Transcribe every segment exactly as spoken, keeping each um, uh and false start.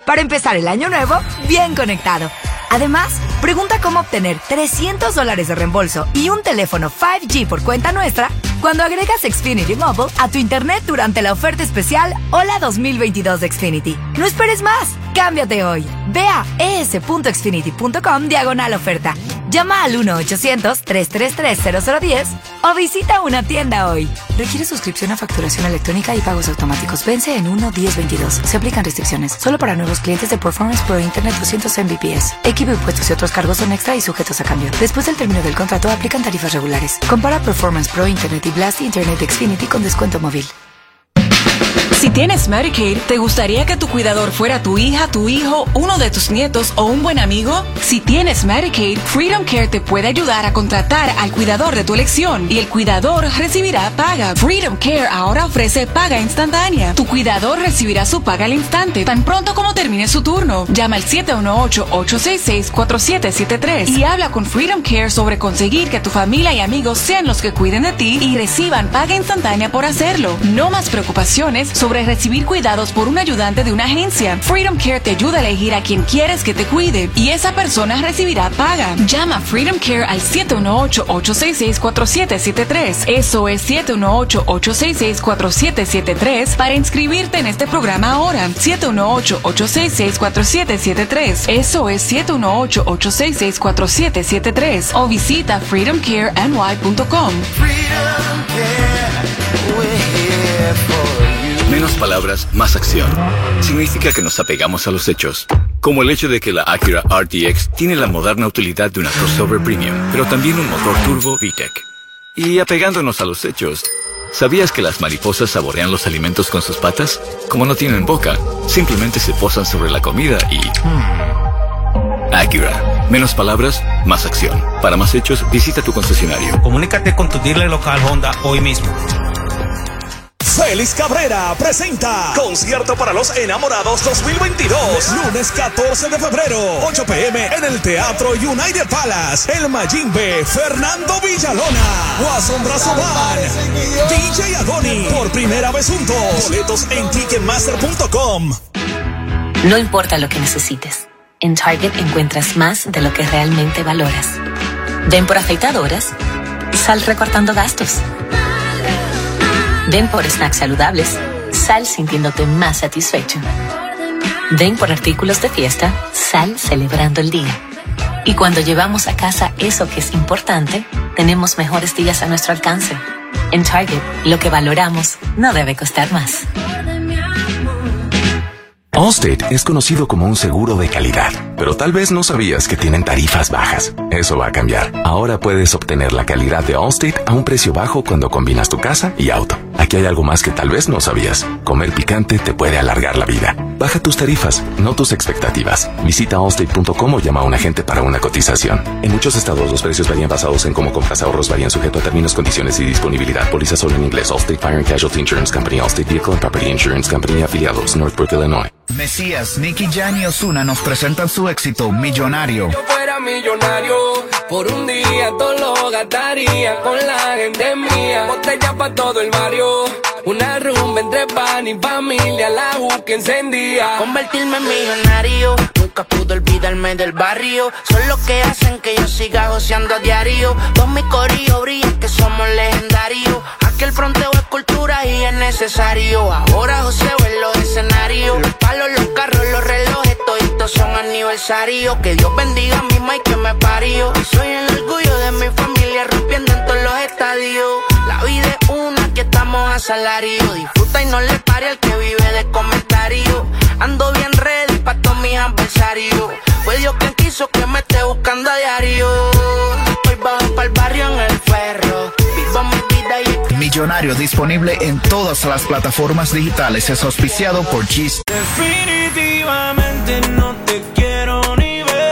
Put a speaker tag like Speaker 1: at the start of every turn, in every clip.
Speaker 1: para empezar el año nuevo bien conectado. Además, pregunta cómo obtener trescientos dólares de reembolso y un teléfono cinco G por cuenta nuestra cuando agregas Xfinity Mobile a tu internet durante la oferta especial Hola dos mil veintidós de Xfinity. No esperes más. Cámbiate hoy. Ve a es.xfinity.com diagonal oferta. Llama al uno ochocientos, tres tres tres, cero cero uno cero o visita una tienda hoy. Requiere suscripción a facturación electrónica y pagos automáticos. Vence en uno diez veintidós. Se aplican restricciones. Solo para nuevos clientes de Performance Pro Internet doscientos Mbps. Equipo, impuestos y otros cargos son extra y sujetos a cambio. Después del término del contrato aplican tarifas regulares. Compara Performance Pro Internet y Blast Internet de Xfinity con descuento móvil.
Speaker 2: Si tienes Medicaid, ¿te gustaría que tu cuidador fuera tu hija, tu hijo, uno de tus nietos o un buen amigo? Si tienes Medicaid, Freedom Care te puede ayudar a contratar al cuidador de tu elección y el cuidador recibirá paga. Freedom Care ahora ofrece paga instantánea. Tu cuidador recibirá su paga al instante, tan pronto como termine su turno. Llama al siete uno ocho, ocho seis seis, cuatro siete siete tres y habla con Freedom Care sobre conseguir que tu familia y amigos sean los que cuiden de ti y reciban paga instantánea por hacerlo. No más preocupaciones sobre sobre recibir cuidados por un ayudante de una agencia. Freedom Care te ayuda a elegir a quien quieres que te cuide y esa persona recibirá paga. Llama a Freedom Care al siete uno ocho, ocho seis seis, cuatro siete siete tres. Eso es siete uno ocho, ocho seis seis, cuatro siete siete tres para inscribirte en este programa ahora. siete uno ocho, ocho seis seis, cuatro siete siete tres. Eso es siete uno ocho, ocho seis seis, cuatro siete siete tres o visita freedom care n y punto com.
Speaker 3: Freedom Care, we're here for you.
Speaker 4: Menos palabras, más acción. Significa que nos apegamos a los hechos. Como el hecho de que la Acura R D X tiene la moderna utilidad de una crossover premium, pero también un motor turbo V-Tech. Y apegándonos a los hechos, ¿sabías que las mariposas saborean los alimentos con sus patas? Como no tienen boca, simplemente se posan sobre la comida y... Acura. Menos palabras, más acción. Para más hechos, visita tu concesionario.
Speaker 5: Comunícate con tu dealer local Honda hoy mismo.
Speaker 6: Félix Cabrera presenta Concierto para los Enamorados dos mil veintidós. Lunes catorce de febrero, ocho p m en el Teatro United Palace. El Mayimbe, Fernando Villalona, Guasón Brazo Band, D J Agoni. Por primera vez juntos. Boletos en ticketmaster punto com.
Speaker 7: No importa lo que necesites. En Target encuentras más de lo que realmente valoras. Ven por afeitadoras, sal recortando gastos. Ven por snacks saludables, sal sintiéndote más satisfecho. Ven por artículos de fiesta, sal celebrando el día. Y cuando llevamos a casa eso que es importante, tenemos mejores días a nuestro alcance. En Target, lo que valoramos no debe costar más.
Speaker 8: Allstate es conocido como un seguro de calidad, pero tal vez no sabías que tienen tarifas bajas. Eso va a cambiar. Ahora puedes obtener la calidad de Allstate a un precio bajo cuando combinas tu casa y auto. Aquí hay algo más que tal vez no sabías. Comer picante te puede alargar la vida. Baja tus tarifas, no tus expectativas. Visita allstate punto com o llama a un agente para una cotización. En muchos estados los precios varían basados en cómo compras. Ahorros varían sujeto a términos, condiciones y disponibilidad. Póliza solo en inglés. Allstate Fire and Casualty Insurance Company, Allstate Vehicle and Property Insurance Company, afiliados, Northbrook, Illinois.
Speaker 9: Mesías, Nicky Jam y Ozuna nos presentan su éxito Millonario.
Speaker 10: Yo fuera millonario, por un día todo lo gastaría con la gente mía. Botella pa' todo el barrio, una rumba entre pan y familia, la juca encendía.
Speaker 11: Convertirme en millonario, nunca pude olvidarme del barrio. Son los que hacen que yo siga goceando a diario. Todos mis corillos brillan que somos legendarios. Aquel fronteo es cultura y es necesario. Ahora joseo en los escenarios. Los palos, los carros, los relojes, toditos son aniversarios. Que Dios bendiga a mi Mike que me parió. Soy el orgullo de mi familia rompiendo en todos los estadios. La vida es una, aquí estamos a salario. Disfruta y no le pare al que vive de comentarios. Ando bien ready pa' todos mis adversarios. Fue Dios quien quiso que me esté buscando a diario. Hoy bajo pa'l barrio en el ferro. Vivo mi vida y es que...
Speaker 9: Millonario disponible en todas las plataformas digitales. Es auspiciado por G's.
Speaker 10: Definitivamente no te quiero ni ver.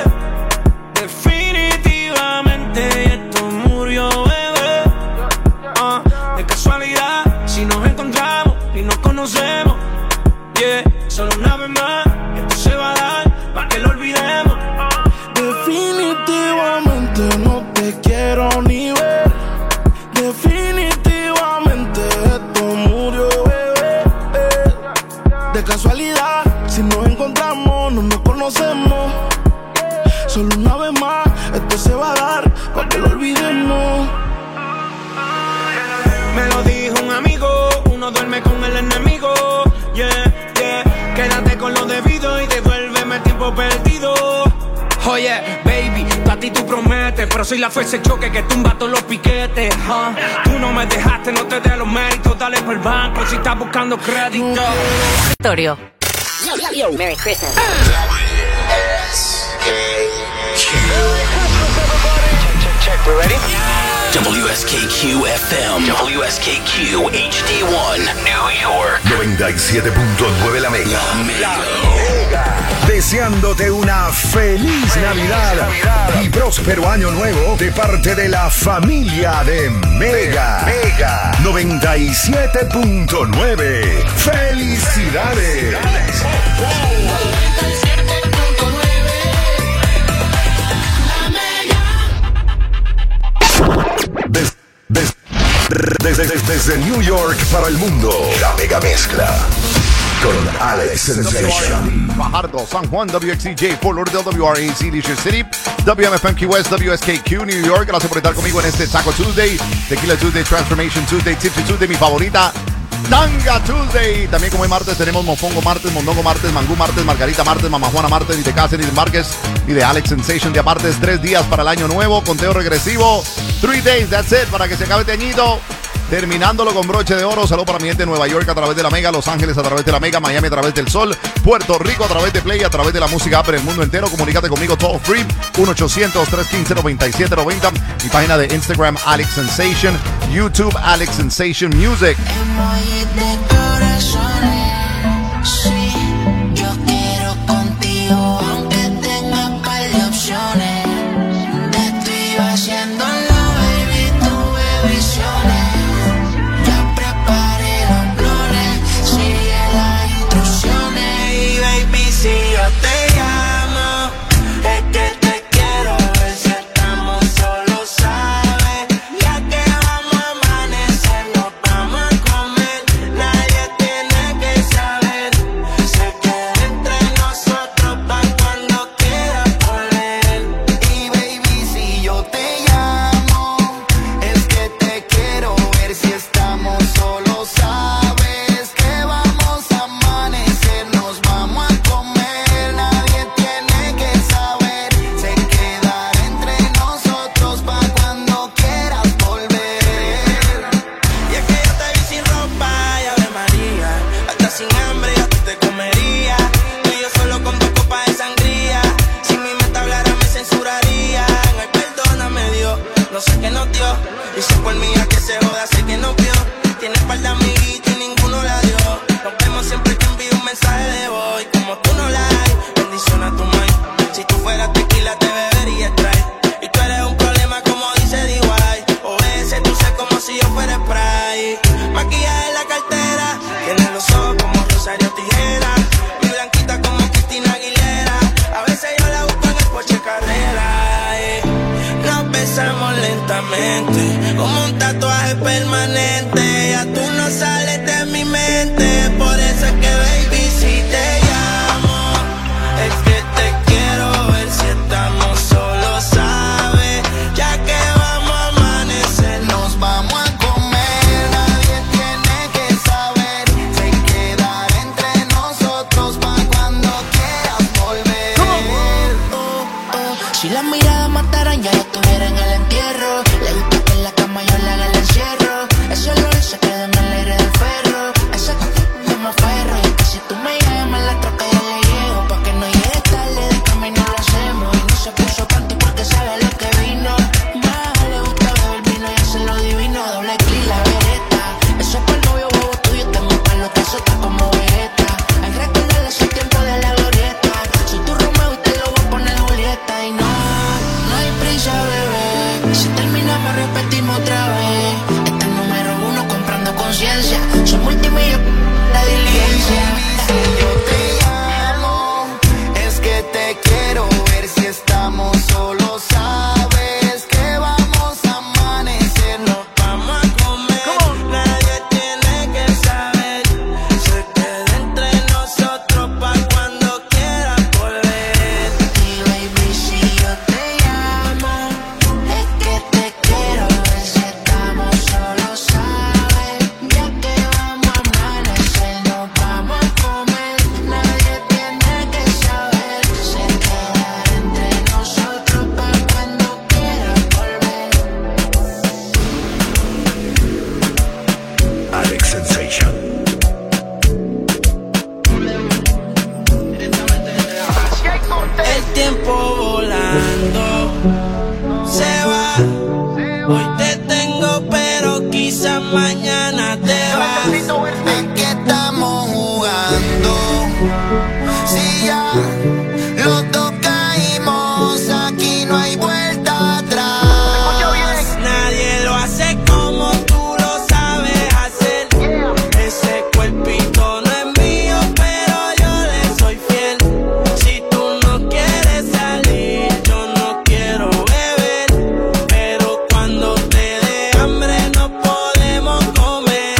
Speaker 10: Definitivamente esto murió, bebé. Uh, de casualidad, si nos encontramos y nos conocemos, yeah, solo una vez más, esto se va a dar para que lo olvidemos.
Speaker 12: Definitivamente no te quiero ni ver. Definitivamente esto murió, bebé. De casualidad, si nos encontramos conocemos. Solo una vez más, esto se va a dar, para que lo olvidemos.
Speaker 10: Me lo dijo un amigo, uno duerme con el enemigo. Yeah, yeah, quédate con lo debido y devuélveme el tiempo perdido. Oye, baby, a ti tú prometes, pero soy la fuerza de choque que tumba todos los piquetes. huh? Tú no me dejaste, no te dé los méritos, dale por el banco si estás buscando crédito.
Speaker 1: Victorio.
Speaker 13: Yo, yo, yo, Merry Christmas.
Speaker 3: We ready?
Speaker 14: W S K Q F M, W S K Q H D one, New York.
Speaker 15: noventa y siete punto nueve La Mega.
Speaker 14: La Mega.
Speaker 15: Deseándote una feliz, feliz Navidad, Navidad y próspero año nuevo de parte de la familia de Mega. Mega noventa y siete punto nueve. ¡Felicidades! Des, des, des, des, des, desde New York para el mundo, la Mega Mezcla con Alex Sensation.
Speaker 16: Fajardo, San Juan, W X C J, Fort Lauderdale, W R A C, Leisure City, W M F M Key West, W S K Q, New York. Gracias por estar conmigo en este Taco Tuesday, Tequila Tuesday, Transformation Tuesday, Tipsy Tuesday, mi favorita, Tanga Tuesday. También como es martes tenemos Mofongo martes, Mondongo martes, Mangú martes, Margarita martes, Mamá Juana martes, ni de Casa, ni de Márquez, ni de Alex Sensation de martes. Tres días para el año nuevo, conteo regresivo, three days, that's it, para que se acabe este añito. Terminándolo con broche de oro. Saludos para mi gente de Nueva York a través de la Mega, Los Ángeles a través de la Mega, Miami a través del Sol, Puerto Rico a través de Play, a través de la música app en el mundo entero. Comunícate conmigo toll free, uno ochocientos, tres uno cinco, nueve siete nueve cero. Mi página de Instagram, Alex Sensation, YouTube, Alex Sensation Music.
Speaker 3: Emojis de corazones, sí, yo quiero contigo, aunque tenga un par de opciones. Te estoy haciendo como un tatuaje permanente. Ya tú no sales de mi mente. Por eso es que baby si te llamo es que te quiero ver si estamos solos, ¿sabes? Ya que vamos a amanecer, nos vamos a comer. Nadie tiene que saber. Se quedará entre nosotros pa' cuando quieras volver. Oh, oh. Si las miradas mataran ya yo estuviera en el entierro. Le gusta que en la cama yo le haga el encierro. Ese olor se queda en el aire del ferro. Ese como ferro. Y que si tú me llamas la troca yo le llego. Pa' que no llegue tarde de camino lo hacemos. Y no se puso panty porque sabe lo que vino. Más le gusta beber vino y hacer lo divino. Doble clic la vereta. Eso es para el novio bobo tuyo. Tengo para lo que eso está como vegeta. Hay que recordarle ese tiempo de la glorieta. Soy tu Romeo y te lo voy a poner Julieta. Y no
Speaker 10: tiempo volando se va. Hoy te tengo, pero quizás mañana te vas.
Speaker 3: ¿En qué estamos jugando? Si ya los dos caímos, aquí no hay vuelta atrás.
Speaker 10: Nadie lo hace como tú lo sabes hacer. Ese cuerpito no es mío, pero yo le soy fiel. Si tú no quieres salir, yo no quiero beber. Pero cuando te dé hambre no podemos comer.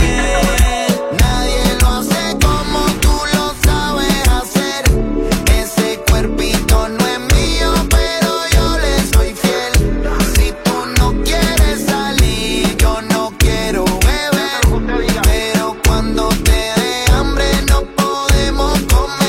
Speaker 3: Nadie lo hace como tú lo sabes hacer. Ese cuerpito no es mío, pero yo le soy fiel. Si tú no quieres salir, yo no quiero beber. Pero cuando te dé hambre no podemos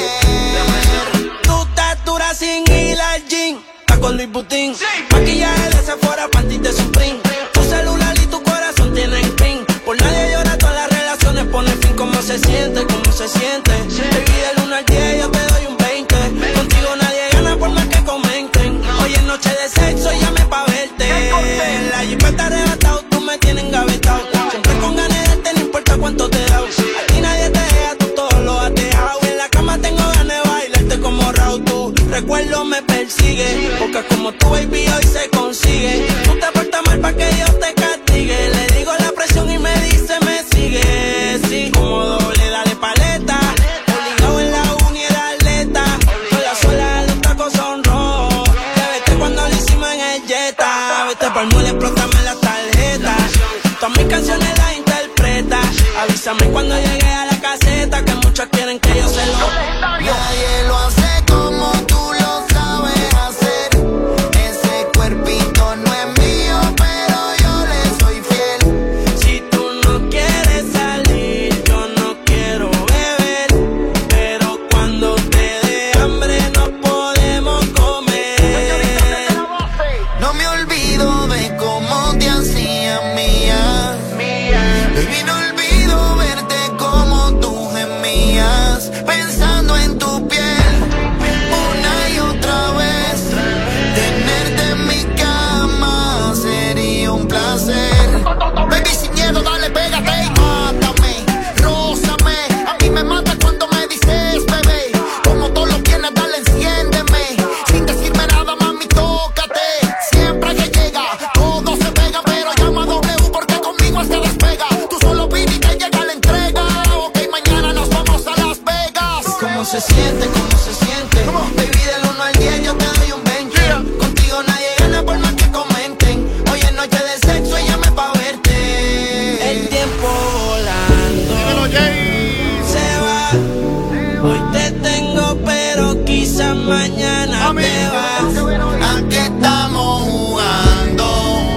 Speaker 3: comer.
Speaker 10: Tu estatura sin ir al gym, está con Luis Butín. Maquillaje de Sephora, panties de Supreme. Tu celular y tu corazón tienen pin. Por nadie llora, todas las relaciones ponen fin. ¿Cómo se siente? ¿Cómo se siente? Baby, del uno al diez yo te doy un veinte. Contigo nadie gana por más que comenten. Hoy es noche de sexo, llame pa' verte. La jipa está arrebatado, tú me tienes engavetado. Siempre con ganas de darte, no importa cuánto te da. A ti nadie te deja, tú todo lo has dejado. En la cama tengo ganas de bailarte como Raúl. Tu recuerdo me persigue, porque como tu baby hoy se consigue. Tú te portas mal pa' que Dios te castigue. Le digo la presión y me dice me sigue. Sí, como doble, dale paleta. Obligado en la uni era atleta. Con la suela de los tacos son rojos. Ya vete cuando lo hicimos en el Jetta. Vete pa'l mall, explótame la tarjeta. Todas mis canciones las interpreta. Avísame cuando llegue a la caseta, que muchos quieren que yo se lo.
Speaker 3: Nadie lo hace como tú lo sabes hacer. Ese cuerpito no es mío, pero yo le soy fiel.
Speaker 10: Si tú no quieres salir, yo no quiero beber. Pero cuando te dé hambre no podemos comer.
Speaker 3: No me olvido de cómo te hacía mía. Baby, no olvido verte como tú gemías, pensando en tu piel una y otra vez. Tenerte en mi cama sería un placer. Baby, sin miedo, dale, pégate y mátame, rózame. A mí me mata cuando me dices, bebé. Como tú lo tienes, dale, enciéndeme. Sin decirme nada, mami, tócate. Siempre que llega, todo se pega, pero llama a W porque conmigo se despega. Tú solo pide y te llega la entrega. Ok, mañana nos vamos a Las Vegas.
Speaker 10: ¿Cómo se siente? ¿Cómo se siente? Baby, del uno al diez yo te doy un veinte. Contigo nadie gana por más que comenten. Hoy es noche de sexo y llame pa' verte. El tiempo volando se va. Hoy te tengo, pero quizás mañana te vas.
Speaker 3: ¿A qué estamos jugando?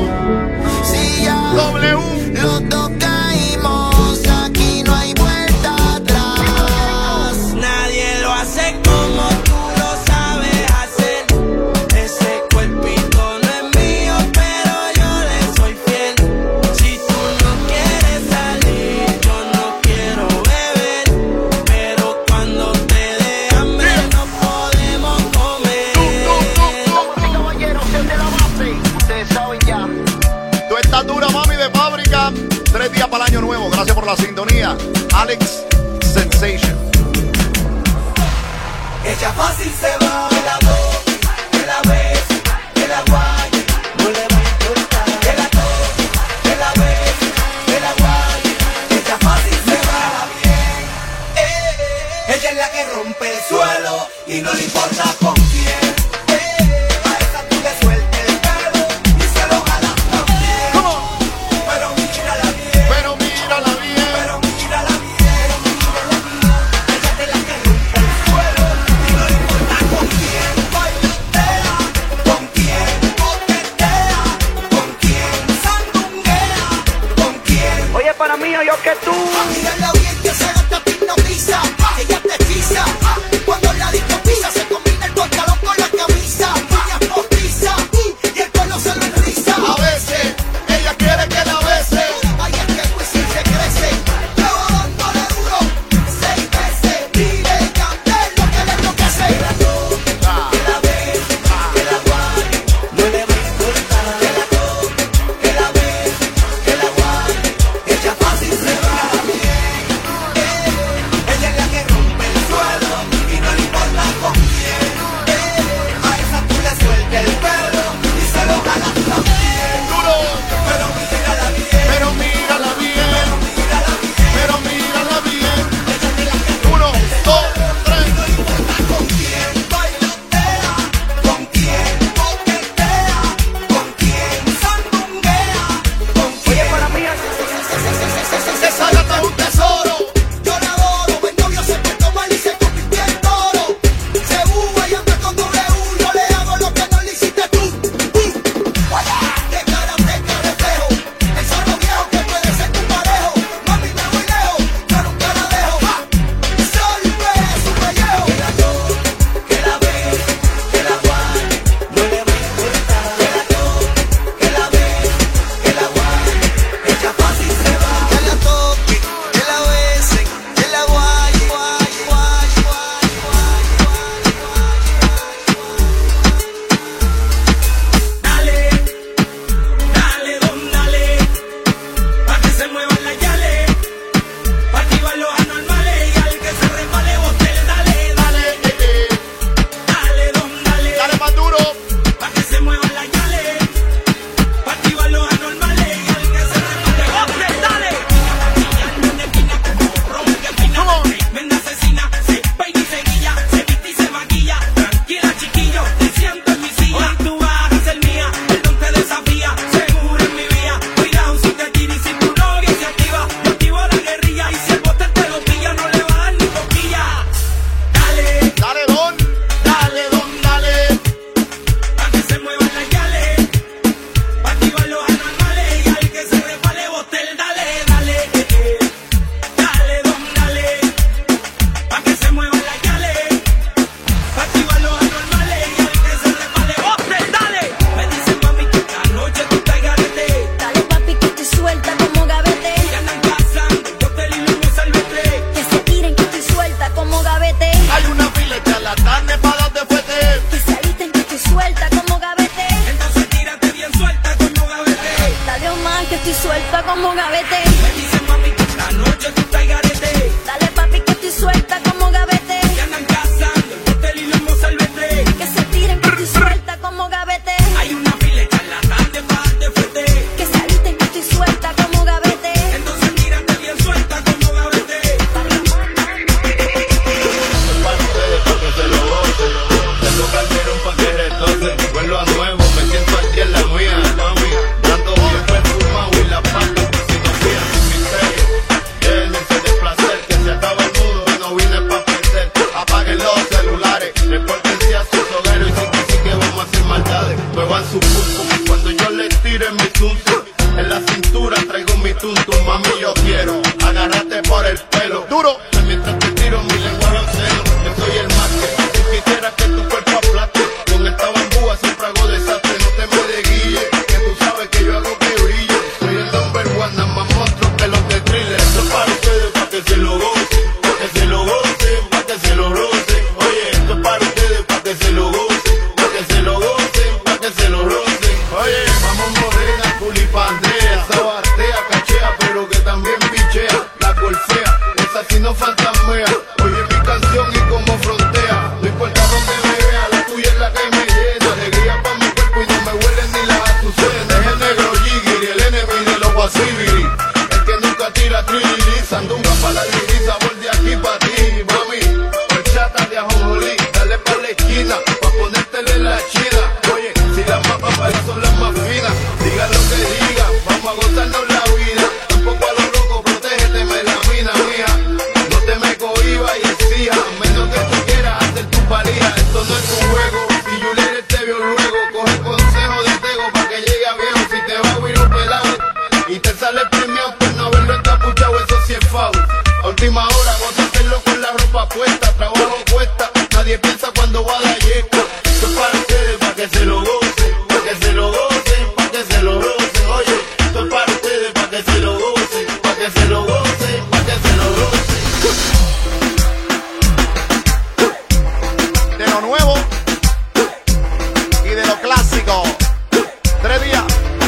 Speaker 3: Si ya los dos caímos, aquí no hay vuelta atrás.
Speaker 10: Nadie lo hace como tú lo sabes hacer. Ese cuerpito no es mío, pero yo le soy fiel. Si tú no quieres salir, yo no quiero beber. Pero cuando te dé hambre no podemos comer.
Speaker 3: Caballeros, desde la base, ustedes saben ya.
Speaker 16: Tú estás dura, mami, de fábrica. Tres días para el año nuevo. Gracias por la sintonía. Alex Sensation.
Speaker 3: Ella fácil se va, que la toque, que la bese, que la guaye, no le va a importar. Que la toque, que la bese, que la guaye, ella fácil se va bien. Eh, eh, ella es la que rompe el suelo y no le importa con quién. Eh, a esa tú le sueltes el pelo y se lo jalas también. Pero mírala bien,
Speaker 16: Pero mírala bien.
Speaker 3: pero mírala bien, mírala bien. Ella es la que rompe el suelo y no le importa con quién. Bailotea, con quién, coquetea, con quién, sandunguea, con quién.
Speaker 10: Oye, para mí, yo que tú.
Speaker 3: Mírala bien que se gasta hipnotiza, ella te pisa. Cuando la disco pisa se combina el pantalón con la camisa.
Speaker 12: tuya es la que me llena. Alegría pa' mi cuerpo y no me huelen ni las azucenas. Es el negro Jigiri, el enemigo de los Guasibiri. El que nunca tira trilili. Sandunga pa' la lili, sabor de aquí pa' ti, mami. Horchata de ajonjolí, dale pa' la esquina, pa' ponértele la china. Oye, si las papas para eso son las más finas. Diga lo que diga, vamos a gozarnos la vida. Tampoco a los locos, protégete, me la mina mía. No te me cohibas y exija, a menos que tú quieras hacer tu valija. Esto no es un juego, y Juliet te vio luego. Coge consejo de Tego pa' que llegue a viejo. Si te va a huir un pelado y te sale premiado por no haberlo encapuchado, eso sí es foul. A última hora, vos hacerlo con la ropa puesta. Trabajo cuesta, nadie piensa cuando va a la yesca. Esto es para ustedes, pa' que se lo gocen, pa' que se lo gocen, pa' que se lo gocen. Oye, esto es para ustedes, pa' que se lo gocen, pa' que se lo gocen, pa' que se lo gocen.
Speaker 16: De lo nuevo y de lo clásico. Tres días.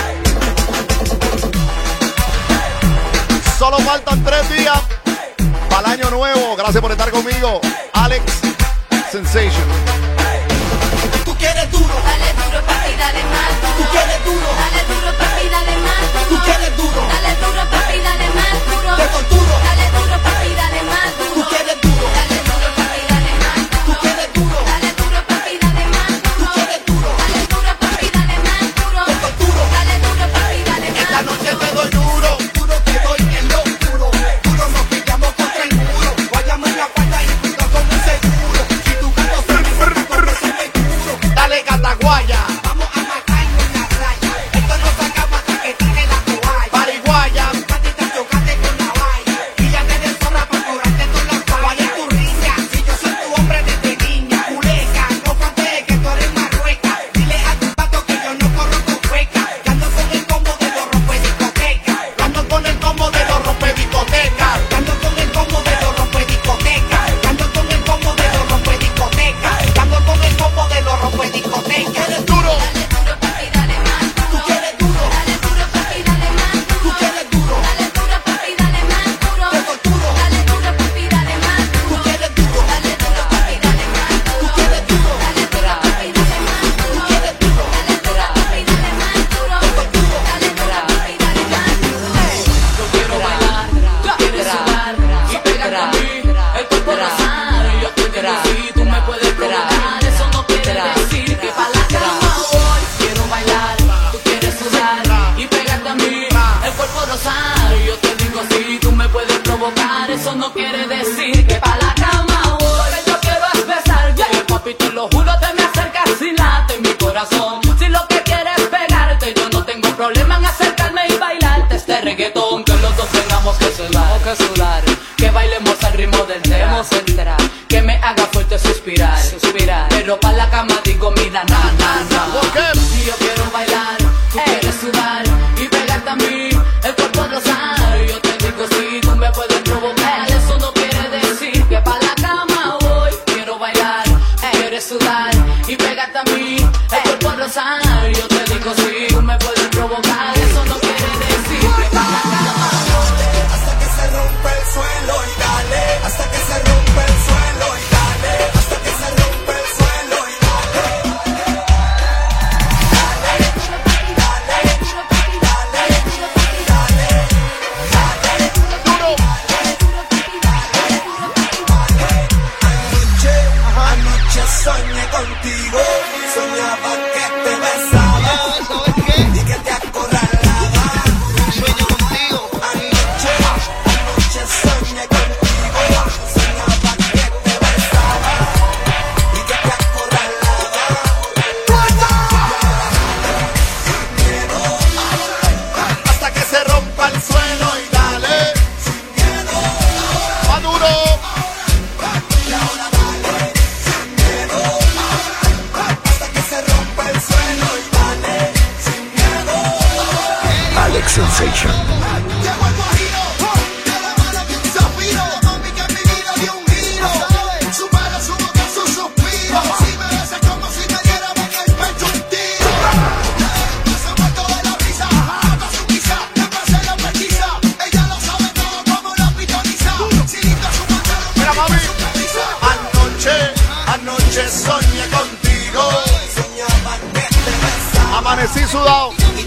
Speaker 16: Solo faltan tres días para el año nuevo. Gracias por estar conmigo. Alex Sensation.
Speaker 3: Tú quieres duro, dale duro, papi, dale más duro. Tú quieres duro, dale duro, papi, dale más duro. Tú quieres duro, dale duro, papi, dale más duro. Te torturo, dale duro, papi, dale más duro. Tú quieres duro, dale duro, papi, dale más duro. Tú quieres duro, dale duro, papi, dale más duro. Tú quieres duro, dale duro, papi, dale más duro. Te torturo, dale duro, papi, dale más duro.
Speaker 12: Esta noche te doy duro, duro te doy en lo duro. Duro nos pillamos contra el muro. Guayame en la falda y cuidado con el seguro. Si tu gato se me corre, corre, se me duro.
Speaker 16: Dale, Cataguaya.
Speaker 12: Vamos a matarnos en la playa. Esto no se acaba hasta que tire la toalla.
Speaker 16: Pariguaya.
Speaker 12: Patita, chocate con la valla. Y ya te des zorra pa' cobrarte todas las fallas. ¿Cuál es tu riña? Si yo soy tu hombre desde niña. Culeca, no frontees que tú eres marrueca. Dile a tu pato que yo no corro tu feca. Que ando con el combo de los rompediscotecas. Que ando con el combo de los rompediscotecas. Que ando con el combo de los rompediscotecas. Que ando con el combo de los rompediscotecas. Que ando con el combo de los rompediscotecas. Eres duro.
Speaker 3: Dale duro, papi, dale más duro.
Speaker 12: Tú quieres duro.
Speaker 3: Dale duro, papi, dale más duro.
Speaker 12: Tú quieres duro.
Speaker 3: Dale duro, papi, dale más duro.
Speaker 12: Te torturo.
Speaker 3: Dale duro, papi, dale más duro.
Speaker 12: Tú quieres duro.
Speaker 3: Dale duro, papi, dale más duro.
Speaker 12: Tú quieres duro.
Speaker 3: Dale duro, papi, dale más duro.
Speaker 12: Tú quieres duro.
Speaker 3: Dale duro, papi, dale más duro.
Speaker 12: Te torturo.
Speaker 3: Dale duro, papi, dale más duro.
Speaker 2: Yo quiero bailar, tú quieres sudar y pegarte a mí, el cuerpo rosado. Yo te digo si tú me puedes provocar, eso no quiere decir que pa' la cama voy. Quiero bailar, tú quieres sudar y pegarte a mí, el cuerpo rosado. Yo te digo si tú me puedes provocar, eso no quiere decir que pa' la cama voy. Yo quiero expresar, yeah, papi, te lo juro, te me acercas y late mi corazón. Si lo que quieres es pegarte, yo no tengo problema en acercarme y bailarte este reggaetón. Que los dos tengamos que sudar, que sudar, que bailemos al ritmo del tema central, que me haga fuerte suspirar, suspirar. Pero pa' la cama digo mira na na na. Si yo quiero bailar, tú quieres sudar y pegarte a mí, el cuerpo rosado. Yo te digo si tú me puedes provocar, eso no quiere decir que pa' la cama voy. Quiero bailar, quieres sudar y pegarte a mí, el cuerpo rosado. Yo te digo si tú me puedes provocar, eso no quiere decir que pa' la cama voy.
Speaker 3: Hasta que se rompe el suelo y dale. Hasta que se rompe el suelo y dale. Hasta que se rompe el suelo y dale. Dale, dale, dale, dale, duro. Anoche, anoche soñé contigo. Soñaba que te besaba y que te acorralaba. Sueño contigo. Anoche, anoche soñé contigo. Soñaba que te besaba y que te acorralaba.
Speaker 16: Hasta que se rompa el suelo y dale. Va duro.
Speaker 3: Hasta que se rompa el suelo y dale. Sin miedo.
Speaker 15: Alex Sensation.
Speaker 3: Llegó el guajiro, de la mano de un zafiro. Mami, que mi vida dio un giro. Supera su boca, su suspiro. Si me besas como si me dieran en el pecho un tiro. No se muerto de la risa. Mata su guisa, le pasé la pesquisa. Ella lo sabe todo como la pitoniza. Si linda su manchero,
Speaker 16: Mira, mami.
Speaker 3: su camisa.
Speaker 16: Anoche, anoche soñé contigo. Amanecí sudado.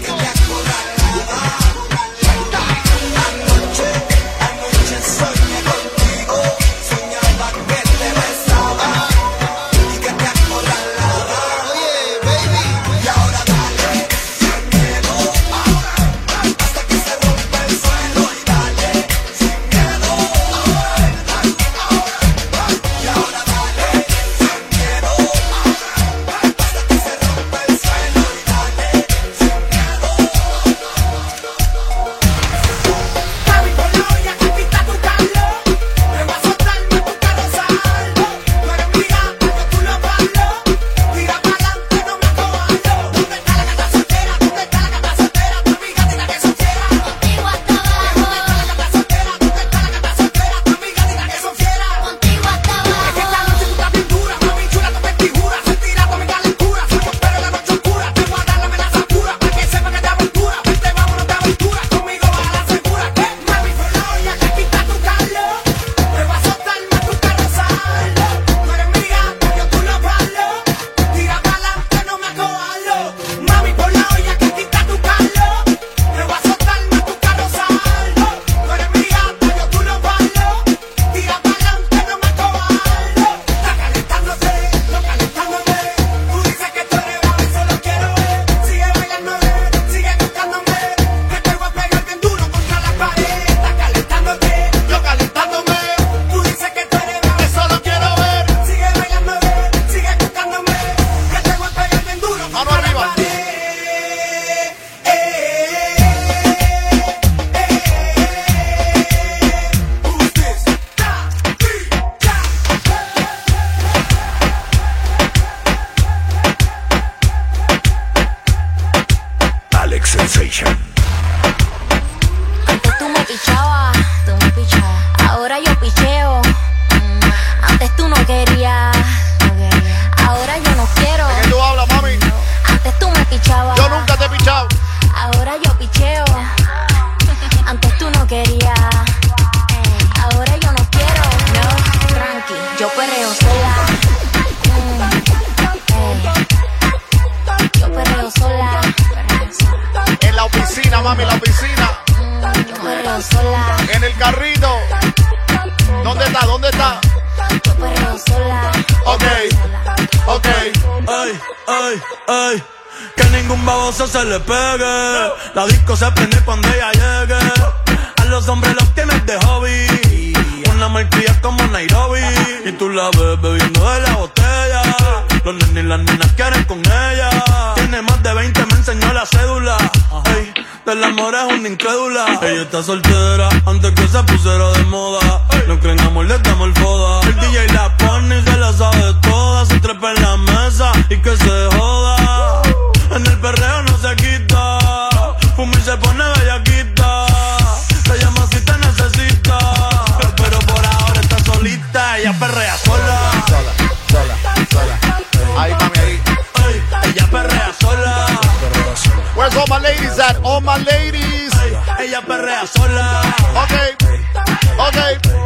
Speaker 10: Se le pegue, la disco se prende cuando ella llegue. A los hombres los tienes de hobby, una malcria como Nairobi. Y tú la ves bebiendo de la botella, los nenes y las nenas quieren con ella. Tiene más de veinte, me enseñó la cédula. Ay, del amor es una incrédula. Ella está soltera antes que se pusiera de moda. No creen amor, le damos el foda. El D J la pone y se la sabe toda. Se trepa en la mesa y que se joda. En el perreo no se quita, fuma y se pone bellaquita. Te llama si te necesita, pero por ahora está solita. Ella perrea sola,
Speaker 16: sola, sola, sola. Ahí, mami, ahí.
Speaker 10: Ay, ella perrea sola.
Speaker 16: Where's all my ladies at? All my ladies.
Speaker 10: Ay, ella perrea sola.
Speaker 16: Ok, ok.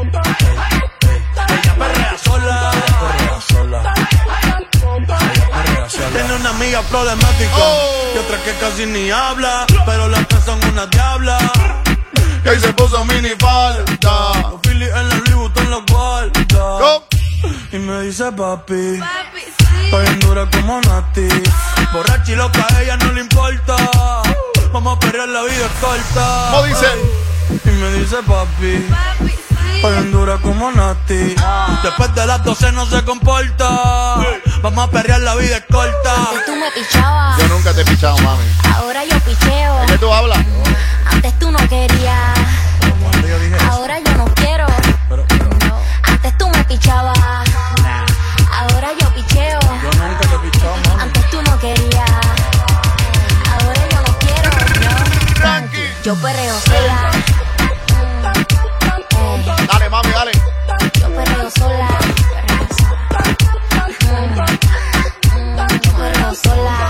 Speaker 10: Ella perrea sola. Tiene una amiga problemática oh. y otra que casi ni habla, pero las tres son una diabla.
Speaker 16: Que se puso mini falta.
Speaker 10: Los Phillies en la Louis Vuitton los guarda. Oh. Y me dice papi, papi sí. Estoy en dura como Nati. Borracha y loca, a ella no le importa. Vamos a pelear, la vida es corta.
Speaker 16: ¿Cómo dice?
Speaker 10: Y me dice papi, papi Estoy en dura como Nati. Ah. Después de las doce no se comporta. Vamos a perrear, la vida es corta.
Speaker 11: Antes tú me pichabas.
Speaker 16: Yo nunca te he pichado, mami.
Speaker 11: Ahora yo picheo.
Speaker 16: ¿De qué tú hablas?
Speaker 11: Antes tú no querías. Ahora yo no quiero.
Speaker 10: Pero, pero.
Speaker 11: Antes tú me pichabas.
Speaker 10: Nah.
Speaker 11: Ahora yo picheo.
Speaker 10: Yo nunca te he pichado, mami.
Speaker 11: Antes tú no querías. Ahora yo no quiero. No.
Speaker 16: Tranqui.
Speaker 11: Yo perreo sola.
Speaker 16: Dale, mami, dale.
Speaker 11: Yo perreo sola. Yo perreo sola.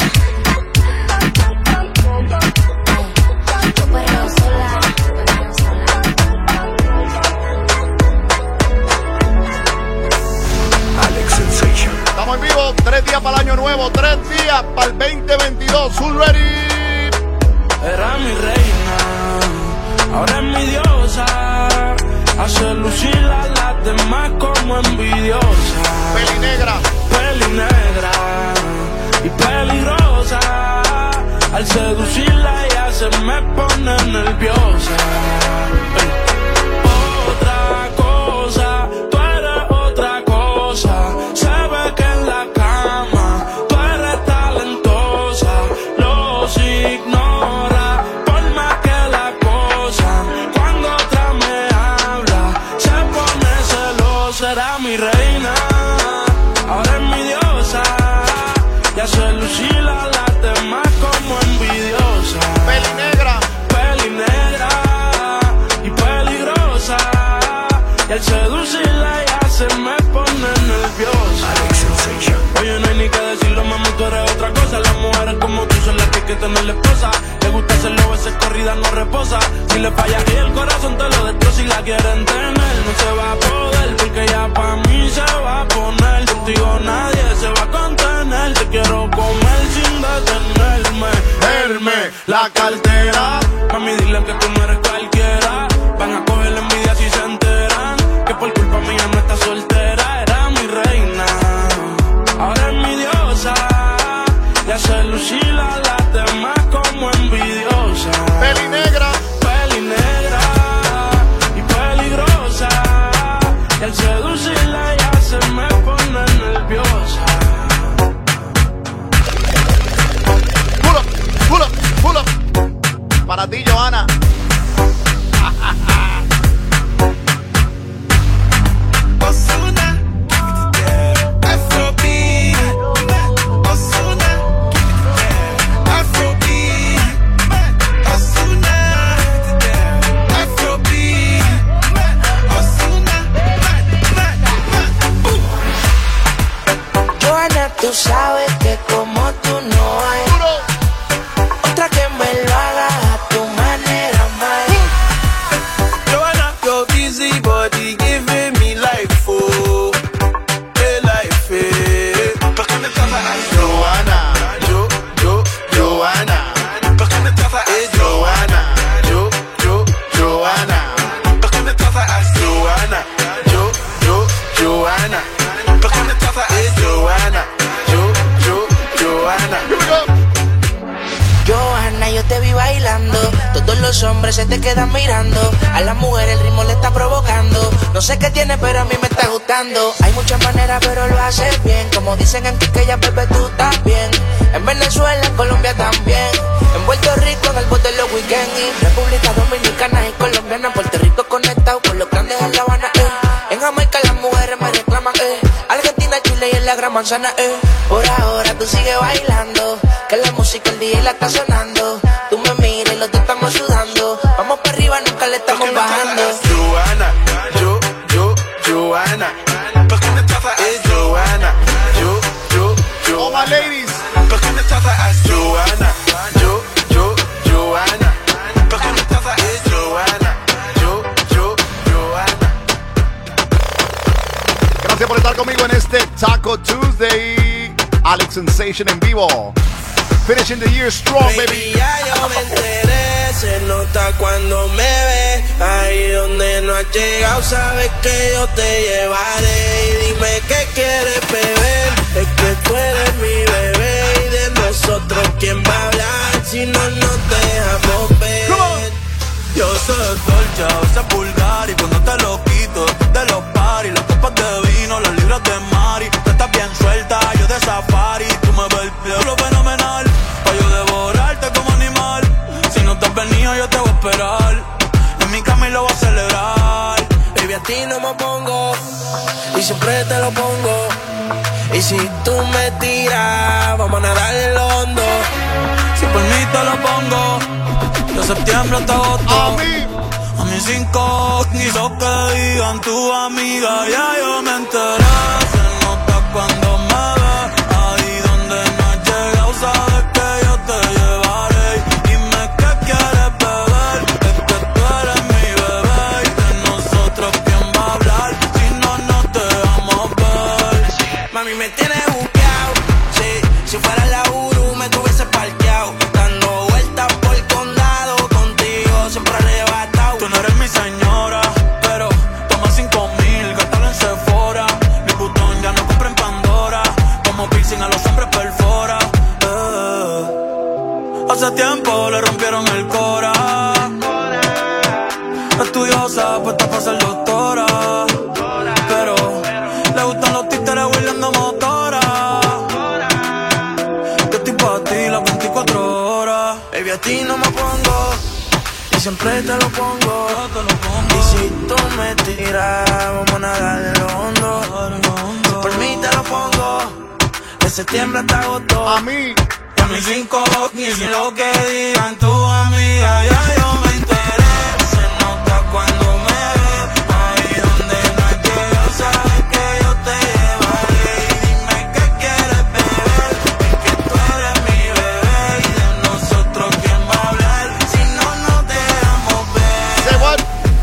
Speaker 11: Yo perreo sola.
Speaker 16: Alex Sensation. Estamos en vivo, tres días para el año nuevo, tres días para el veinte veintidós. Who's ready?
Speaker 10: Era mi reina, ahora es mi diosa. Hace lucir a las demás como envidiosa.
Speaker 16: Peli negra,
Speaker 10: peli negra y peligrosa. Al seducirla ella se me pone nerviosa. Otra cosa, tú eres otra cosa. Se ve que en la cama tú eres talentosa. Los ignora por más que la cosa. Cuando otra me habla se pone celosa. Era mi reina, ahora es mi diosa. Y hace lucir a las demás como envidiosa.
Speaker 16: peli negra,
Speaker 10: peli negra y peligrosa. Y al seducirla ya se me pone nerviosa. Oye, no hay ni que decirlo, mami, tú eres otra cosa. Las mujeres como tú son las que hay que tener la esposa. Le gusta hacerlo, veces corrida no reposa. Si le falla y el corazón te lo destroza. Y la quieren tener, no se va a poder, porque ya pa' mí se va a poner. Contigo nadie se va a contener. Te quiero comer sin detenerme. Herme la cartera. Mami, dile que tú no eres cualquiera. Van a coger la envidia si se enteran que por culpa mía no está soltera. Era mi reina, ahora es mi diosa. Y hace lucir a las demás como envidiosa.
Speaker 16: peli negra,
Speaker 10: peli negra y peligrosa. Y al seducirla ya se me pone nerviosa.
Speaker 16: Pull up, pull up, pull up. Para ti, Johanna.
Speaker 3: Ozuna, Afrobeat, Ozuna, Afrobeat, Ozuna, Afrobeat, Ozuna.
Speaker 11: Johanna, tú sabes que como tú no hay otra que me lo haga a tu manera, más.
Speaker 3: Johanna, your busy body giving me life, oh, hey life, eh. ¿Por qué me tratas así?
Speaker 16: Johanna,
Speaker 3: yo, yo, Johanna. ¿Por qué me tratas así? Johanna, yo, yo, Johanna. ¿Por qué me tratas así? Johanna, yo, yo, Johanna. ¿Por qué me tratas así? Johanna, yo, yo, Johanna.
Speaker 11: Johanna, yo te vi bailando. Todos los hombres se te quedan mirando. A la mujer el ritmo le está provocando. No sé qué tiene, pero a mí me está gustando. Hay muchas maneras, pero lo haces bien. Como dicen en Quiqueya, bebé, tú estás bien. En Venezuela, en Colombia también. En Puerto Rico, en el bote de los weekends. Y República Dominicana y Colombiana. Puerto Rico conectado con los grandes en La Habana, eh. En Jamaica las mujeres me reclaman, eh. Argentina, Chile y en la Gran Manzana, eh. Por ahora tú sigues bailando, que la música el D J la está sonando. Tú me miras y los dos estamos sudando. Vamos para arriba, nunca le estamos bajando.
Speaker 3: Johanna, yo, yo, Johanna. ¿Por qué me tratas así? Johanna, yo, yo, Johanna.
Speaker 16: All my ladies.
Speaker 3: ¿Por qué me tratas así? Johanna, yo, yo, Johanna. ¿Por qué me tratas así? Johanna, yo, yo, Johanna.
Speaker 16: Gracias por estar conmigo en este Taco Tuesday. Alex Sensation en vivo. Finishing the year strong, baby.
Speaker 3: Baby, ya yo me enteré, se nota cuando me ves. Ahí donde no has llegado, sabes que yo te llevaré. Y dime qué quieres beber, es que tú eres mi bebé. Y de nosotros, ¿quién va a hablar si no nos dejamos ver?
Speaker 10: Yo soy dolce, a veces vulgar. Y cuando te lo quito, de los paris, las copas de vino, las libras de mari. Tú estás bien suelta, yo de safari. Tú me ves el pie, lo fenomenal. Pa' yo devorarte como animal. Si no te has venido, yo te voy a esperar. En mi cama y lo voy a celebrar.
Speaker 3: Baby, a ti no me pongo, y siempre te lo pongo. Y si tú me tiras, vamos a nadar en lo hondo.
Speaker 10: Si por mí te lo pongo, de septiembre hasta agosto.
Speaker 16: A mí,
Speaker 10: a mí cinco, quiso que digan tu amiga. Ya yo me enteré, se nota cuando me ves. Ahí donde no has llegado, sabes que yo te llevaré. Dime qué quieres beber, es que tú eres mi bebé. Y de nosotros, ¿quién va a hablar si no nos dejamos ver?
Speaker 3: Mami, me tienes buqueado, sí.
Speaker 10: hace tiempo le rompieron el cora. Estudiosa, puesta para ser doctora, pero le gustan los títeres huirleando motora. Yo estoy pa' ti las veinticuatro horas. Baby, a ti no me pongo y siempre te lo pongo. Y si tú me tiras, vamos a nadar en lo hondo. Si por mí te lo pongo, de septiembre hasta agosto.
Speaker 16: A mí,
Speaker 10: a mis cinco, ni si lo que digan tu amiga, ya yo me enteré. Se nota cuando me ves, ahí donde no hay que yo, sabes que yo te llevaré. Y dime qué quieres beber, es que tú eres mi bebé. Y de nosotros quién va a hablar, si no nos dejamos ver.
Speaker 16: Say what?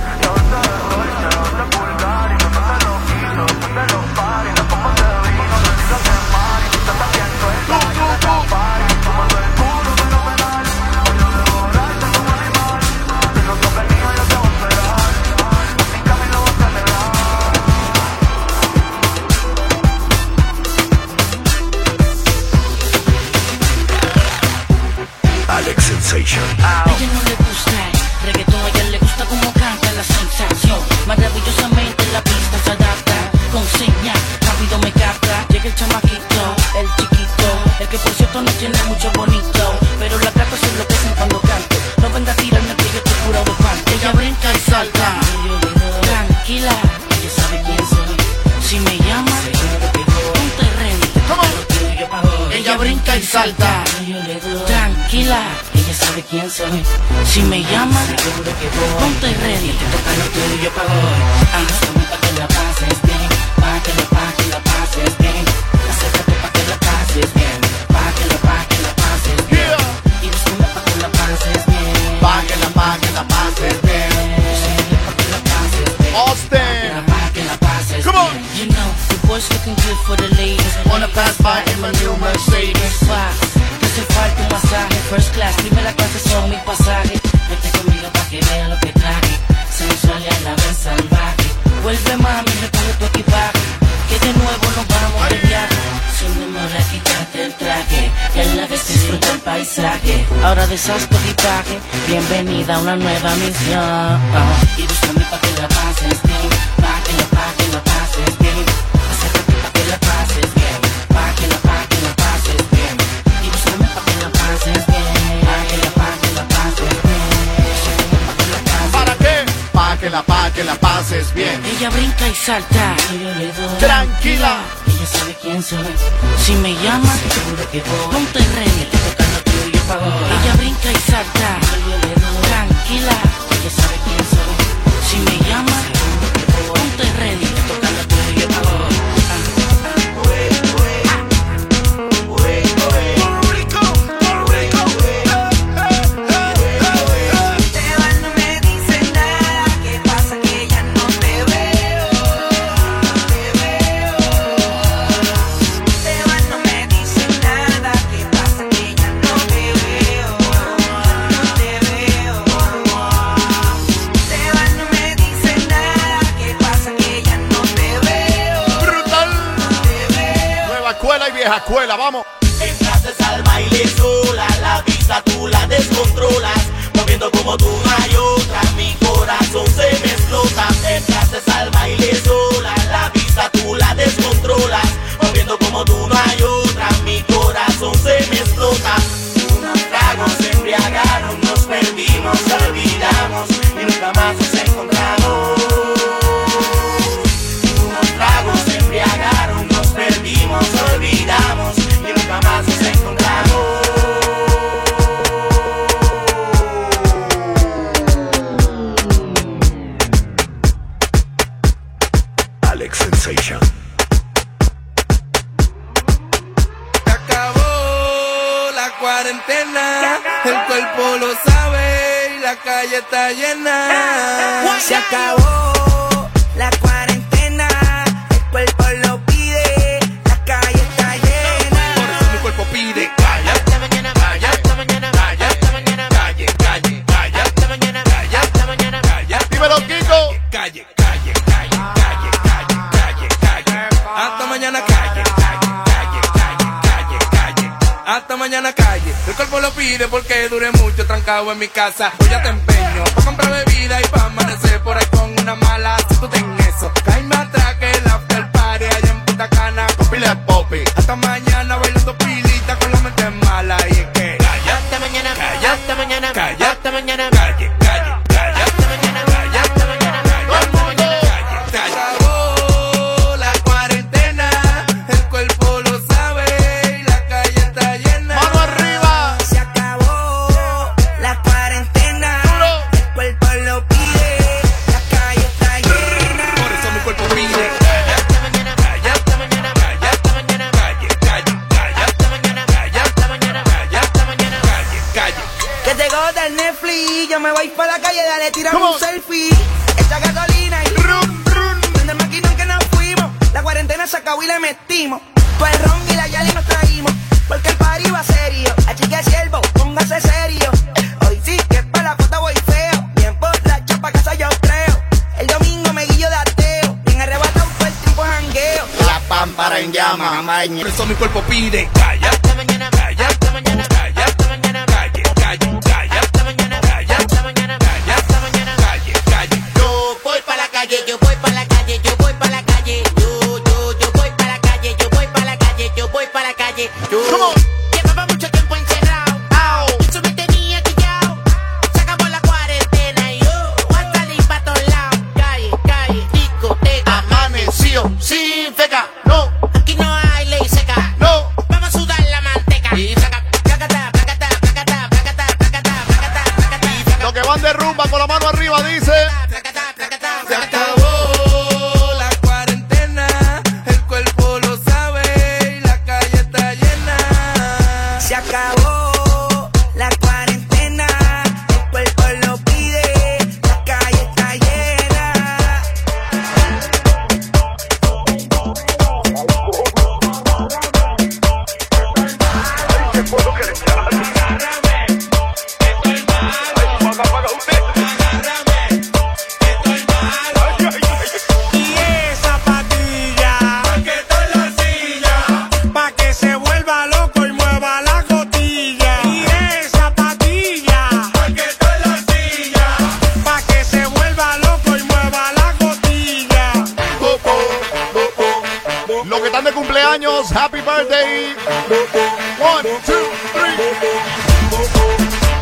Speaker 15: Alex Sensation.
Speaker 11: A ella no le gusta el reggaetón, a ella le gusta como canta la sensación. Maravillosamente la pista se adapta, con señas, rápido me capta. Llega el chamaquito, el chiquito, el que por cierto no tiene mucho bonito, pero la gata se enloquecen cuando canto. No venga a tirarme que yo te curo de parte. Ella brinca y salta, tranquila, ella sabe quién soy. Si me llama, ponte ready. Ella brinca y salta, tranquila, ella sabe quién soy. Si me llama, ponte ready. Te toca lo tuyo pa' hoy. Hazme pa' que la pases bien, pa' que la, pa' que la pases bien. Acércate pa' que la pases bien, pa' que la, pa' que la pases bien. Y buscame pa' que la pases bien,
Speaker 16: pa' que la, pa' que la pases bien.
Speaker 11: Pa' que la pases bien,
Speaker 16: Austin,
Speaker 11: pa' que la pases
Speaker 16: come on.
Speaker 11: bien. You know, the boys looking good for the ladies. Wanna pass by in my new Mercedes. Wow. Hace falta un masaje, first class, primera clase son mi pasaje. Vete conmigo pa' que vea lo que traje, sensual y a la vez salvaje. Vuelve mami, recoge tu equipaje, que de nuevo nos vamos de viaje. Sin demora quitarte el traje, y a la vez disfruta el paisaje. Ahora deshaz tu equipaje, bienvenida a una nueva misión. Y búscame pa' que la pases bien, pa' que la, pa' que la pases bien. Acércate pa' que la pases bien, pa' que la, pa' que la pases bien. Y búscame pa' que la pases bien, pa' que la, pa' que la pases bien.
Speaker 16: ¿Para qué? Pa' que la, pa' que la pases bien.
Speaker 11: Ella brinca y salta, yo le doy.
Speaker 16: Tranquila,
Speaker 11: ella sabe quién soy. Si me llama, seguro que voy. Ponte ready, te toca lo tuyo pa' hoy. Ella brinca y salta, yo le doy. Tranquila, ella sabe quién soy. Si me llama, seguro que voy. Ponte ready, te toca lo tuyo pa' hoy.
Speaker 16: vieja escuela, vamos.
Speaker 3: Entraste al baile sola, la vista tú la descontrolas, moviendo como tú no hay otra, mi corazón se me explota. Entraste al baile sola, la vista tú la descontrolas, moviendo como tú no hay otra, mi corazón se me explota. Unos tragos se embriagaron, nos perdimos, olvidamos y nunca más nos encontramos. Unos tragos se embriagaron, nos perdimos, olvidamos y nunca más nos encontramos.
Speaker 15: Alex Sensation.
Speaker 10: Acabó la cuarentena, el cuerpo lo sabe y la calle está llena.
Speaker 11: Se acabó la cuarentena, el cuerpo lo pide, la calle está llena.
Speaker 10: Por eso mi cuerpo pide calle, hasta mañana, calle, hasta mañana, calle, hasta mañana, calle, calle, calle, hasta mañana, calle, hasta mañana, calle.
Speaker 16: Dímelo, Kiko.
Speaker 10: Calle, calle, calle, calle, calle, calle, calle, hasta mañana, calle, calle, calle, calle, calle, calle, hasta mañana calle. El cuerpo lo pide porque duré mucho trancado en mi casa. Hoy ya te empeño pa' comprar bebida y pa' amanecer por ahí con una mala. Si tú ten eso, caíme atrás que el after party allá en Punta Cana con pila de popi. Hasta mañana bailando pilita con la mente mala. Y es que calla, hasta mañana, calla, hasta mañana, calla, hasta mañana, calle, calle, calla, hasta mañana, calla, hasta mañana, calla, hasta mañana, calle, calla. Acabó la cuarentena, el cuerpo lo sabe y la calle está llena.
Speaker 16: ¡Mano arriba!
Speaker 11: Se acabó la cuarentena, el cuerpo lo pide, la calle está llena.
Speaker 10: Por eso mi cuerpo pide calla, hasta mañana, calla, hasta mañana, calla, hasta mañana, calle, calle, calla, hasta mañana, calla, hasta mañana, calla, hasta mañana, calle, calle.
Speaker 11: Que llegó del Netflix, yo me voy pa' la calle, dale, tirame un selfie. Echa gasolina y rum, rum. Prende el maquinón que nos fuimos. La cuarentena se acabó y le metimos. Pues el ron y la yali nos traímos. Porque el party va serio. Achique siervo, póngase serio. Hoy sí que pa' la foto voy feo. Bien por la chapa casa yo creo. El domingo me guillo de ateo. Bien arrebatado fue el tipo jangueo.
Speaker 9: La pámpara en llama, maña.
Speaker 10: Por eso mi cuerpo pide calla, hasta mañana, calla, hasta mañana, calla, hasta mañana, calle, calle, calla, hasta mañana, calla, hasta mañana, calla, hasta mañana, calle, calle.
Speaker 11: Yo voy pa' la calle, yo voy pa' la calle, yo voy pa' la calle. Yo, yo, yo voy pa' la calle, yo voy pa' la calle, yo voy pa' la calle. Yo llevaba mucho tiempo encerrado. Eso me tenía quillao. Se acabó la cuarentena y yo voy a salir pa' todos lados. Calle, calle, discoteca.
Speaker 16: Amaneció sin feca, no,
Speaker 11: Aquí no hay ley seca.
Speaker 16: no.
Speaker 11: Vamos a sudar la manteca. Y saca, placata, placata, placata, placata, placata, placata, placata.
Speaker 16: Los que van de rumba con la mano arriba dice.
Speaker 10: Se acabó la cuarentena, el cuerpo lo sabe y la calle está llena.
Speaker 11: Se acabó la cuarentena, el cuerpo lo pide, la calle está llena.
Speaker 10: Y esa patilla, pa' que estoy la silla, pa' que se vuelva loco y mueva la cotilla. Y esa patilla, pa' que estoy la silla, pa' que se vuelva loco y mueva la cotilla.
Speaker 16: Los que están de cumpleaños, happy birthday. One, two, three.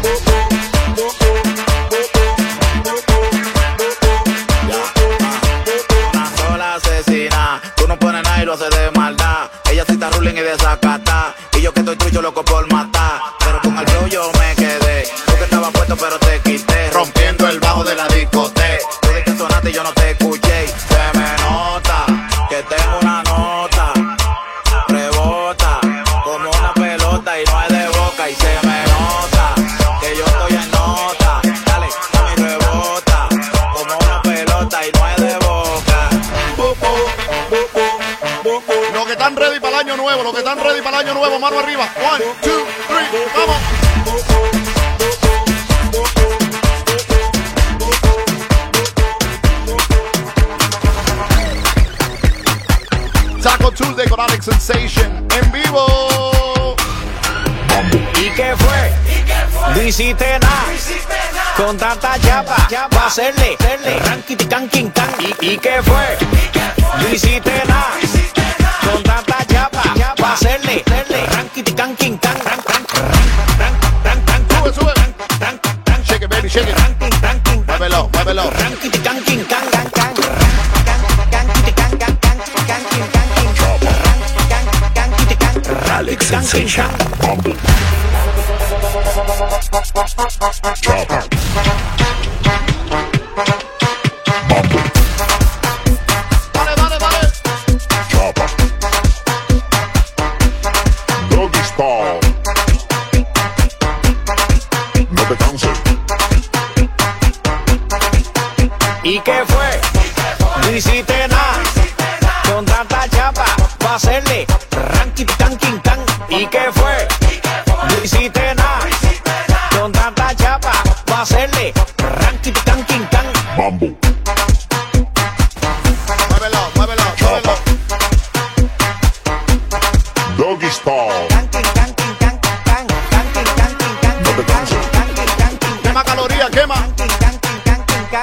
Speaker 9: Una sola asesina, tú no pones nada y lo haces de maldad. Ella sí está ruling y desacata, y yo que estoy trucho loco por matar. Pero con el flow yo me quedé, tú que estabas puesto pero te quité. Rompiendo el bajo de la discoteca, tú de que sonaste y yo no te escuché. Se me nota que tengo una nota, rebota como una pelota y no es de boca. Y se me nota que yo estoy en nota, dale, mami rebota como una pelota y no es de boca.
Speaker 16: Los que están ready para el año nuevo, los que están ready para el año nuevo, mano arriba. One, two, three, vamos. Taco Tuesday con Alex Sensation en vivo.
Speaker 17: ¿Y qué fue? No hiciste nada con tanta chapa pa' hacerle ranking can king can. ¿Y qué fue? No hiciste nada con tanta chapa pa' hacerle ranking can king can.
Speaker 16: Sube, sube. Shake it, baby, shake it. Muévelo, muévelo.
Speaker 17: Ranking can king can can can.
Speaker 15: Alex Sensation.
Speaker 16: Dale, dale, dale.
Speaker 12: Doggy style. No te canses.
Speaker 17: ¿Y qué fue? No hiciste nada con tanta chapa pa' hacerle ranking can king can. ¿Y qué fue? No hiciste nada con tanta chapa pa' hacerle ranking can king can.
Speaker 12: Mambo.
Speaker 16: Muévelo, muévelo, muévelo.
Speaker 12: Doggy style.
Speaker 17: Can king can king can.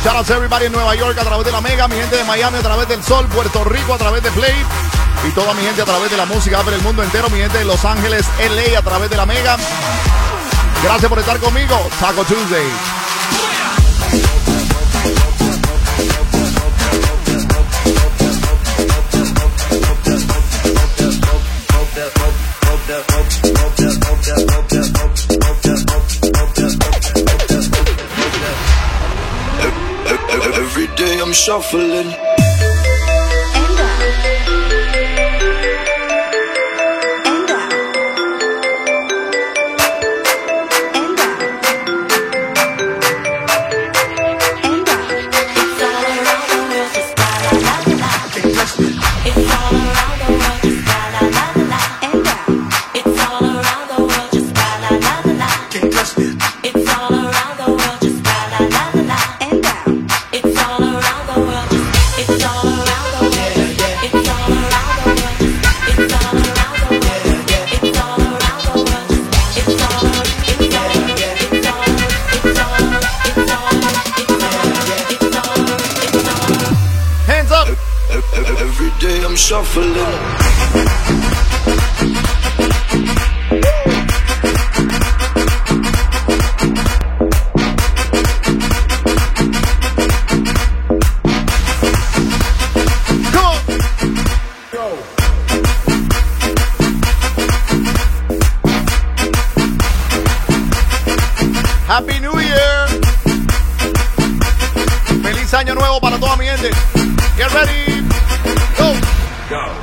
Speaker 16: Shout out to everybody en Nueva York a través de la Mega, mi gente de Miami a través del Sol, Puerto Rico a través de Play y toda mi gente a través de la música para el mundo entero, mi gente de Los Ángeles, L A a través de la Mega. Gracias por estar conmigo. Taco Tuesday.
Speaker 18: Every day I'm shuffling. I'm shuffling.
Speaker 16: Happy New Year. Feliz año nuevo para toda mi gente. Get ready. Go. Go.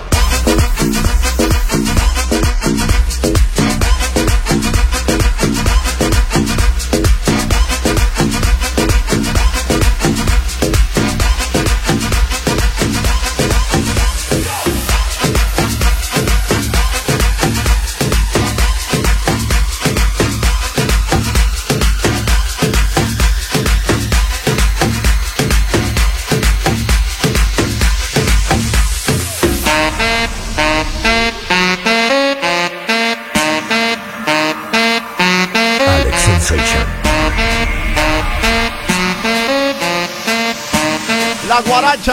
Speaker 16: La guaracha.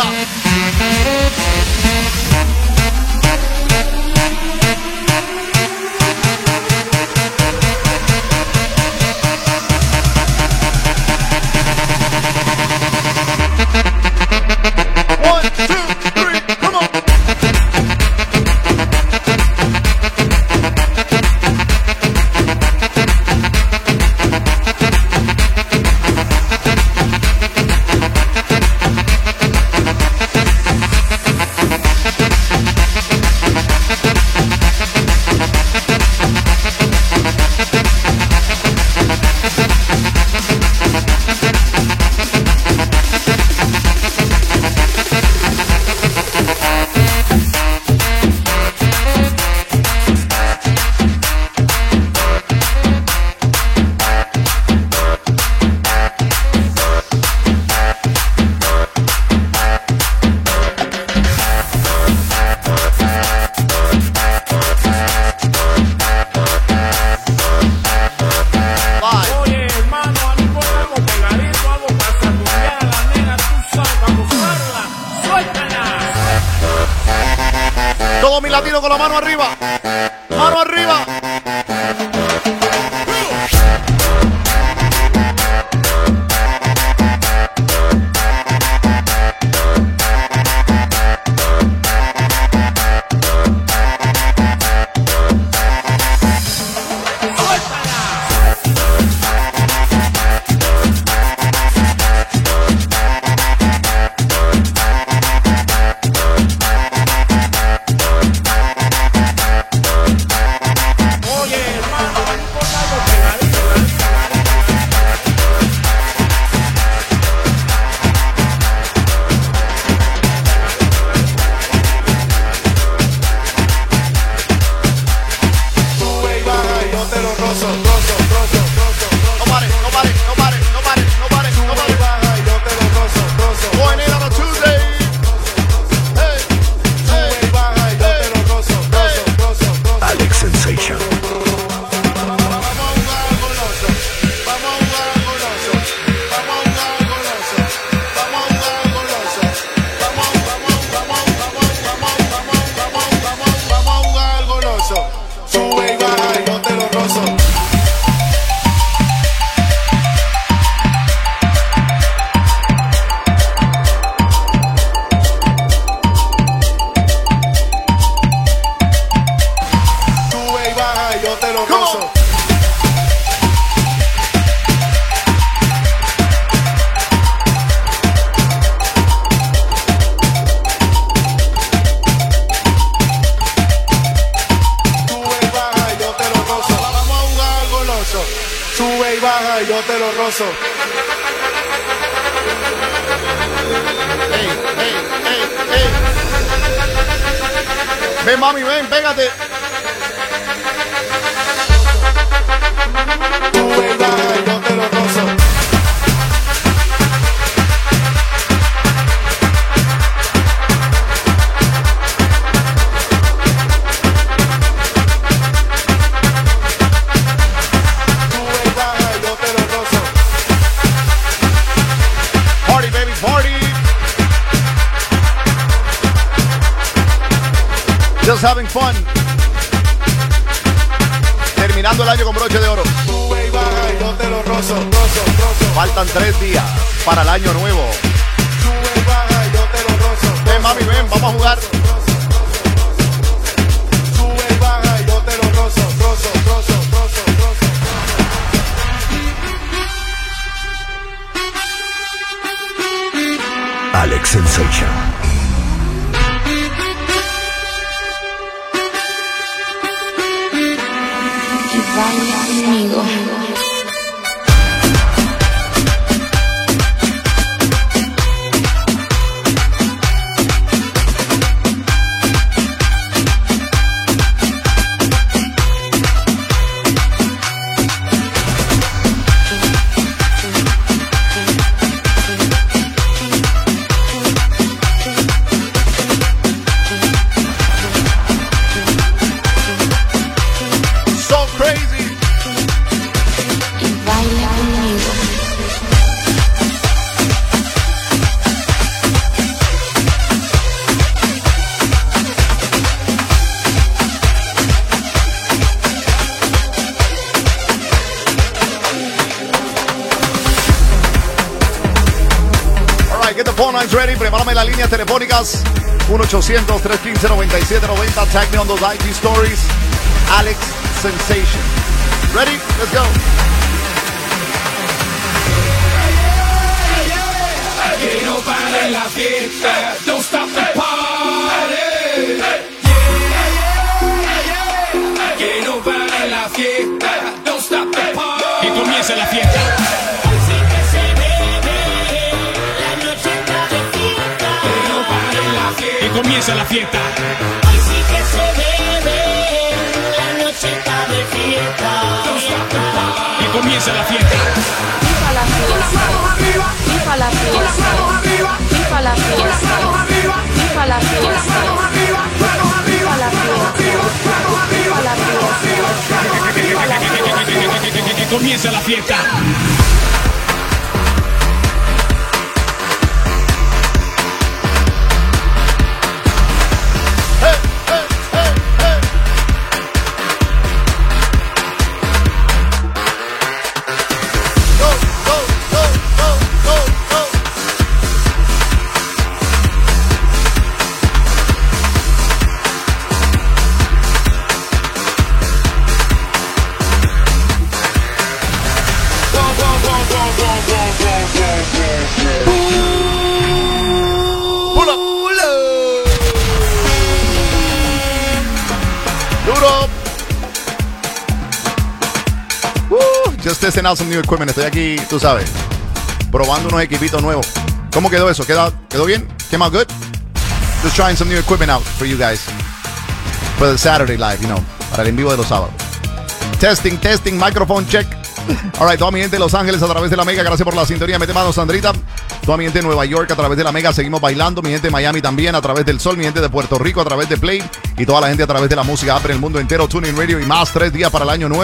Speaker 16: One, two, three, come on. Todos mis latinos con la mano arriba. Mano arriba.
Speaker 12: lo rozo.
Speaker 16: Ey, ey, ey, ey. Ven, mami, ven, pégate.
Speaker 12: Sube, baja, yo te lo rozo.
Speaker 16: Just having fun. Terminando el año con broche de oro.
Speaker 12: Sube y baja y yo te lo rozo, rozo, rozo.
Speaker 16: Faltan tres días para el año nuevo.
Speaker 12: Sube y baja y yo te lo rozo.
Speaker 16: Ven, mami, ven, vamos a jugar.
Speaker 12: Sube y baja y yo te lo rozo, rozo, rozo, rozo, rozo.
Speaker 15: Alex Sensation.
Speaker 19: Baila conmigo.
Speaker 16: Ready, prepárame las líneas telefónicas uno ochocientos, tres uno cinco, nueve siete nueve cero. Tag me on those I G stories. Alex Sensation. Ready? Let's go.
Speaker 10: Que no pare la fiesta. Don't stop the party. Que no pare la fiesta. Don't stop the party. Que comience la fiesta. Comienza la fiesta.
Speaker 3: Hoy sí que se bebe, la noche está de fiesta.
Speaker 10: Y comienza la fiesta.
Speaker 19: Viva la fiesta. Viva la fiesta. Viva la fiesta. Viva la fiesta. Viva la fiesta. Viva la fiesta.
Speaker 10: Que comienza la fiesta.
Speaker 16: Just testing out some new equipment. Estoy aquí, tú sabes, probando unos equipitos nuevos. ¿Cómo quedó eso? ¿Quedó, quedó bien? Came out good? Just trying some new equipment out for you guys. For the Saturday live, you know, para el en vivo de los sábados. Testing, testing, microphone check. All right, toda mi gente de Los Ángeles a través de la Mega, gracias por la sintonía. Mete mano, Sandrita. Toda mi gente de Nueva York a través de la Mega, seguimos bailando. Mi gente de Miami también a través del Sol. Mi gente de Puerto Rico a través de Play. Y toda la gente a través de la música app en el mundo entero. TuneIn Radio y más. Tres días para el año nuevo.